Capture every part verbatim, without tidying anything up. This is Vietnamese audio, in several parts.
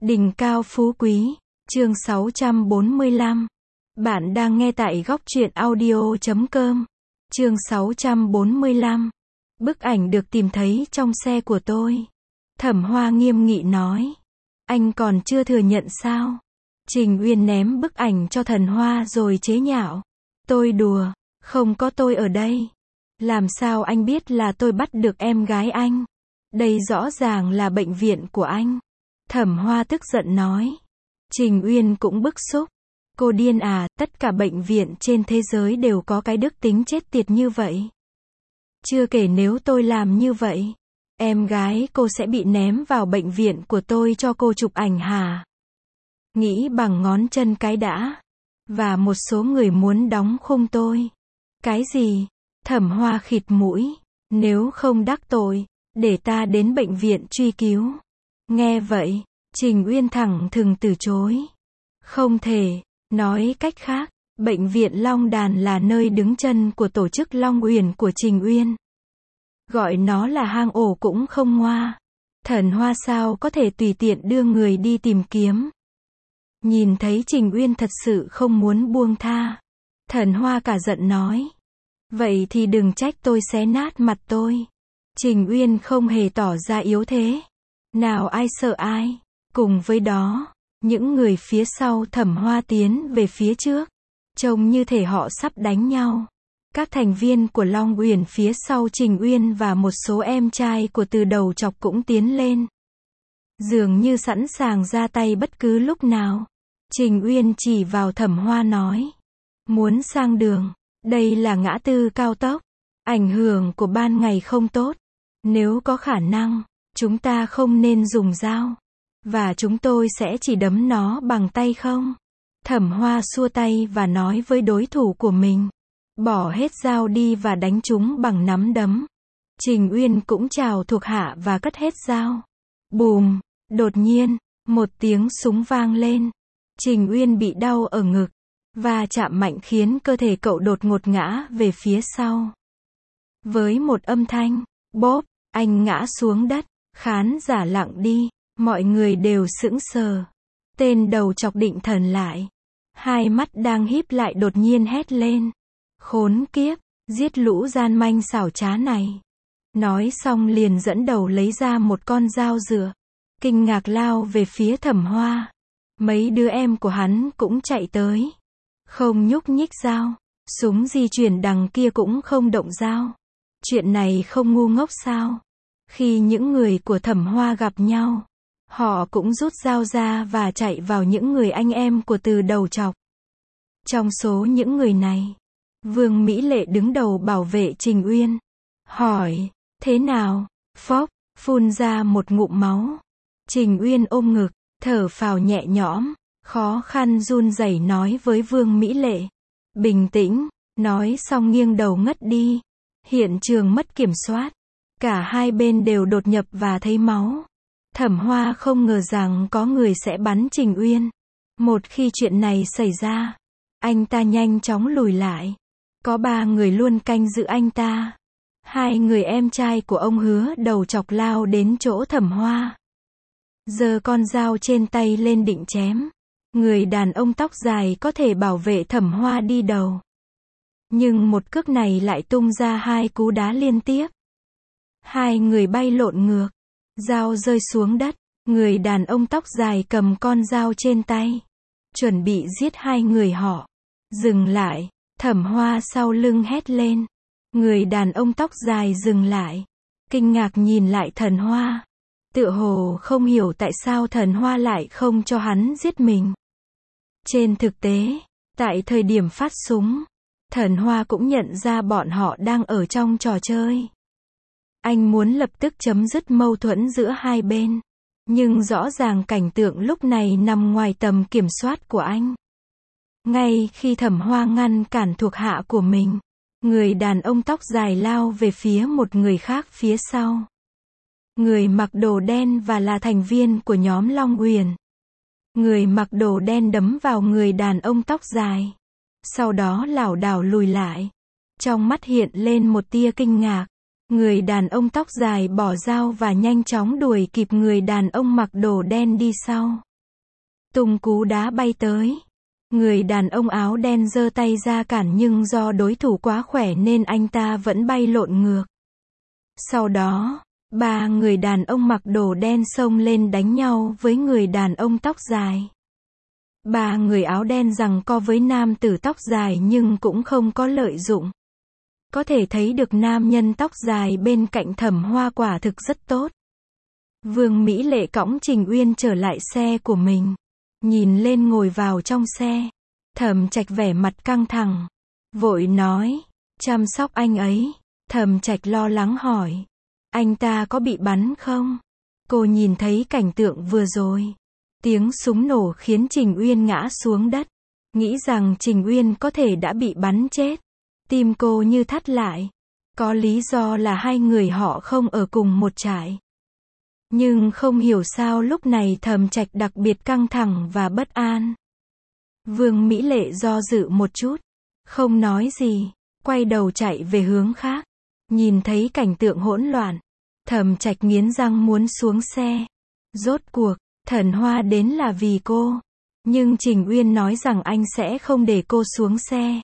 Đỉnh cao phú quý, chương sáu trăm bốn mươi lăm. Bạn đang nghe tại góc truyện audio chấm com. Chương sáu trăm bốn mươi lăm. Bức ảnh được tìm thấy trong xe của tôi. Thẩm Hoa nghiêm nghị nói. Anh còn chưa thừa nhận sao? Trình Uyên ném bức ảnh cho Thần Hoa rồi chế nhạo. Tôi đùa, không có tôi ở đây. Làm sao anh biết là tôi bắt được em gái anh? Đây rõ ràng là bệnh viện của anh. Thẩm Hoa tức giận nói. Trình Uyên cũng bức xúc. Cô điên à, tất cả bệnh viện trên thế giới đều có cái đức tính chết tiệt như vậy. Chưa kể nếu tôi làm như vậy, em gái cô sẽ bị ném vào bệnh viện của tôi cho cô chụp ảnh hả? Nghĩ bằng ngón chân cái đã. Và một số người muốn đóng khung tôi. Cái gì? Thẩm Hoa khịt mũi. Nếu không đắc tội, để ta đến bệnh viện truy cứu. Nghe vậy, Trình Uyên thẳng thừng từ chối. Không thể, nói cách khác, bệnh viện Long Đàn là nơi đứng chân của tổ chức Long Uyển của Trình Uyên. Gọi nó là hang ổ cũng không ngoa. Thần Hoa sao có thể tùy tiện đưa người đi tìm kiếm. Nhìn thấy Trình Uyên thật sự không muốn buông tha. Thần Hoa cả giận nói. Vậy thì đừng trách tôi xé nát mặt tôi. Trình Uyên không hề tỏ ra yếu thế. Nào ai sợ ai. Cùng với đó, những người phía sau Thẩm Hoa tiến về phía trước. Trông như thể họ sắp đánh nhau. Các thành viên của Long Uyển phía sau Trình Uyên và một số em trai của Từ Đầu Chọc cũng tiến lên. Dường như sẵn sàng ra tay bất cứ lúc nào. Trình Uyên chỉ vào Thẩm Hoa nói. Muốn sang đường, đây là ngã tư cao tốc. Ảnh hưởng của ban ngày không tốt. Nếu có khả năng, chúng ta không nên dùng dao. Và chúng tôi sẽ chỉ đấm nó bằng tay không? Thẩm Hoa xua tay và nói với đối thủ của mình. Bỏ hết dao đi và đánh chúng bằng nắm đấm. Trình Uyên cũng chào thuộc hạ và cất hết dao. Bùm! Đột nhiên, một tiếng súng vang lên. Trình Uyên bị đau ở ngực. Và chạm mạnh khiến cơ thể cậu đột ngột ngã về phía sau. Với một âm thanh, bốp, anh ngã xuống đất. Khán giả lặng đi. Mọi người đều sững sờ. Tên Đầu Chọc định thần lại. Hai mắt đang híp lại đột nhiên hét lên. Khốn kiếp, giết lũ gian manh xảo trá này. Nói xong liền dẫn đầu lấy ra một con dao dựa. Kinh ngạc lao về phía Thẩm Hoa. Mấy đứa em của hắn cũng chạy tới. Không nhúc nhích dao. Súng di chuyển đằng kia cũng không động dao. Chuyện này không ngu ngốc sao? Khi những người của Thẩm Hoa gặp nhau, họ cũng rút dao ra và chạy vào những người anh em của Từ Đầu Chọc. Trong số những người này, Vương Mỹ Lệ đứng đầu bảo vệ Trình Uyên. Hỏi, thế nào? Phốc, phun ra một ngụm máu. Trình Uyên ôm ngực, thở phào nhẹ nhõm, khó khăn run rẩy nói với Vương Mỹ Lệ. Bình tĩnh, nói xong nghiêng đầu ngất đi. Hiện trường mất kiểm soát. Cả hai bên đều đột nhập và thấy máu. Thẩm Hoa không ngờ rằng có người sẽ bắn Trình Uyên. Một khi chuyện này xảy ra, anh ta nhanh chóng lùi lại. Có ba người luôn canh giữ anh ta. Hai người em trai của ông Hứa Đầu Chọc lao đến chỗ Thẩm Hoa. Giơ con dao trên tay lên định chém. Người đàn ông tóc dài có thể bảo vệ Thẩm Hoa đi đầu. Nhưng một cước này lại tung ra hai cú đá liên tiếp. Hai người bay lộn ngược. Dao rơi xuống đất. Người đàn ông tóc dài cầm con dao trên tay. Chuẩn bị giết hai người họ. Dừng lại. Thẩm Hoa sau lưng hét lên. Người đàn ông tóc dài dừng lại. Kinh ngạc nhìn lại Thần Hoa. Tựa hồ không hiểu tại sao Thần Hoa lại không cho hắn giết mình. Trên thực tế, tại thời điểm phát súng, Thần Hoa cũng nhận ra bọn họ đang ở trong trò chơi. Anh muốn lập tức chấm dứt mâu thuẫn giữa hai bên. Nhưng rõ ràng cảnh tượng lúc này nằm ngoài tầm kiểm soát của anh. Ngay khi Thẩm Hoa ngăn cản thuộc hạ của mình, người đàn ông tóc dài lao về phía một người khác phía sau. Người mặc đồ đen và là thành viên của nhóm Long Uyển. Người mặc đồ đen đấm vào người đàn ông tóc dài. Sau đó lảo đảo lùi lại. Trong mắt hiện lên một tia kinh ngạc. Người đàn ông tóc dài bỏ dao và nhanh chóng đuổi kịp người đàn ông mặc đồ đen đi sau. tung cú đá bay tới. Người đàn ông áo đen giơ tay ra cản nhưng do đối thủ quá khỏe nên anh ta vẫn bay lộn ngược. Sau đó, ba người đàn ông mặc đồ đen xông lên đánh nhau với người đàn ông tóc dài. Ba người áo đen giằng co với nam tử tóc dài nhưng cũng không có lợi dụng. Có thể thấy được nam nhân tóc dài bên cạnh Thẩm Hoa quả thực rất tốt. Vương Mỹ Lệ cõng Trình Uyên trở lại xe của mình. Nhìn lên ngồi vào trong xe. Thẩm Trạch vẻ mặt căng thẳng. Vội nói, chăm sóc anh ấy. Thẩm Trạch lo lắng hỏi, anh ta có bị bắn không? Cô nhìn thấy cảnh tượng vừa rồi. Tiếng súng nổ khiến Trình Uyên ngã xuống đất. Nghĩ rằng Trình Uyên có thể đã bị bắn chết. Tim cô như thắt lại. Có lý do là hai người họ không ở cùng một trại. Nhưng không hiểu sao lúc này Thẩm Trạch đặc biệt căng thẳng và bất an. Vương Mỹ Lệ do dự một chút. Không nói gì. Quay đầu chạy về hướng khác. Nhìn thấy cảnh tượng hỗn loạn. Thẩm Trạch nghiến răng muốn xuống xe. Rốt cuộc, Thần Hoa đến là vì cô. Nhưng Trình Uyên nói rằng anh sẽ không để cô xuống xe.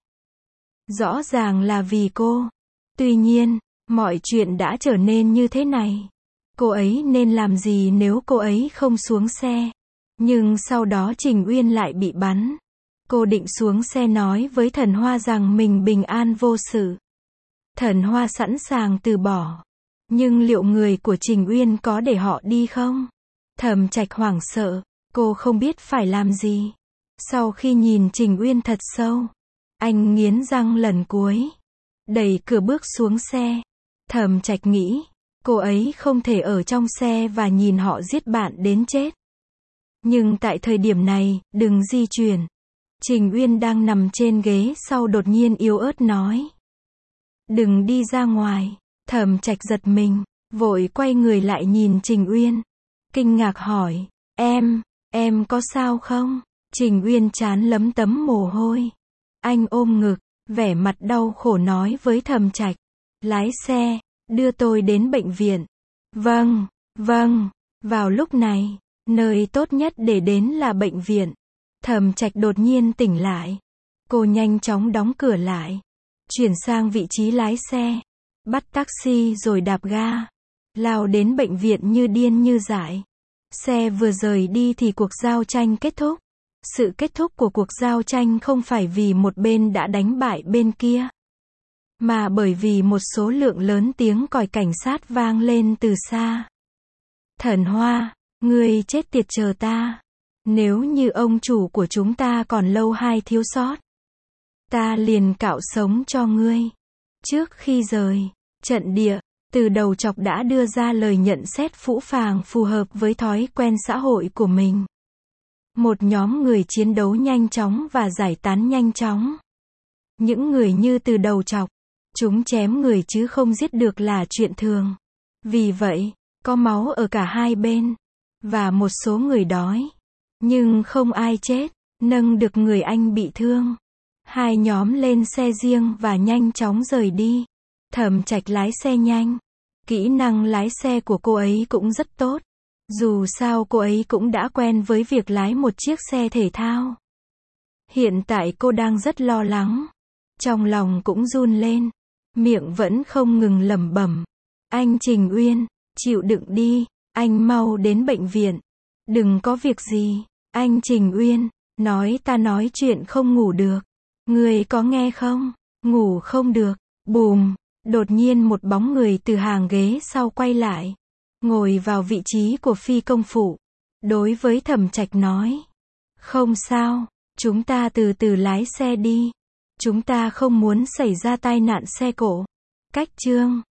Rõ ràng là vì cô. Tuy nhiên, mọi chuyện đã trở nên như thế này. Cô ấy nên làm gì nếu cô ấy không xuống xe? Nhưng sau đó Trình Uyên lại bị bắn. Cô định xuống xe nói với Thần Hoa rằng mình bình an vô sự. Thần Hoa sẵn sàng từ bỏ. Nhưng liệu người của Trình Uyên có để họ đi không? Thẩm Trạch hoảng sợ. Cô không biết phải làm gì. Sau khi nhìn Trình Uyên thật sâu, anh nghiến răng lần cuối. Đẩy cửa bước xuống xe. Thẩm Trạch nghĩ, cô ấy không thể ở trong xe và nhìn họ giết bạn đến chết. Nhưng tại thời điểm này, đừng di chuyển. Trình Uyên đang nằm trên ghế sau đột nhiên yếu ớt nói. Đừng đi ra ngoài. Thẩm Trạch giật mình, vội quay người lại nhìn Trình Uyên. Kinh ngạc hỏi, em, em có sao không? Trình Uyên trán lấm tấm mồ hôi. Anh ôm ngực, vẻ mặt đau khổ nói với Thẩm Trạch. Lái xe, đưa tôi đến bệnh viện. Vâng, vâng. Vào lúc này, nơi tốt nhất để đến là bệnh viện. Thẩm Trạch đột nhiên tỉnh lại. Cô nhanh chóng đóng cửa lại. Chuyển sang vị trí lái xe. Bắt taxi rồi đạp ga. Lao đến bệnh viện như điên như dại. Xe vừa rời đi thì cuộc giao tranh kết thúc. Sự kết thúc của cuộc giao tranh không phải vì một bên đã đánh bại bên kia. Mà bởi vì một số lượng lớn tiếng còi cảnh sát vang lên từ xa. Thần Hoa, ngươi chết tiệt chờ ta. Nếu như ông chủ của chúng ta còn lâu hai thiếu sót, ta liền cạo sống cho ngươi. Trước khi rời trận địa, Từ Đầu Chọc đã đưa ra lời nhận xét phũ phàng phù hợp với thói quen xã hội của mình. Một nhóm người chiến đấu nhanh chóng và giải tán nhanh chóng. Những người như Từ Đầu Chọc, chúng chém người chứ không giết được là chuyện thường. Vì vậy, có máu ở cả hai bên. Và một số người đói. Nhưng không ai chết, nâng được người anh bị thương. Hai nhóm lên xe riêng và nhanh chóng rời đi. Thẩm Trạch lái xe nhanh. Kỹ năng lái xe của cô ấy cũng rất tốt. Dù sao cô ấy cũng đã quen với việc lái một chiếc xe thể thao. Hiện tại cô đang rất lo lắng. Trong lòng cũng run lên. Miệng vẫn không ngừng lẩm bẩm. Anh Trình Uyên, chịu đựng đi. Anh mau đến bệnh viện. Đừng có việc gì. Anh Trình Uyên, nói ta nói chuyện không ngủ được. Người có nghe không? Ngủ không được. Bùm. Đột nhiên một bóng người từ hàng ghế sau quay lại. Ngồi vào vị trí của phi công phụ. Đối với Thẩm Trạch nói. Không sao. Chúng ta từ từ lái xe đi. Chúng ta không muốn xảy ra tai nạn xe cộ. Cách chương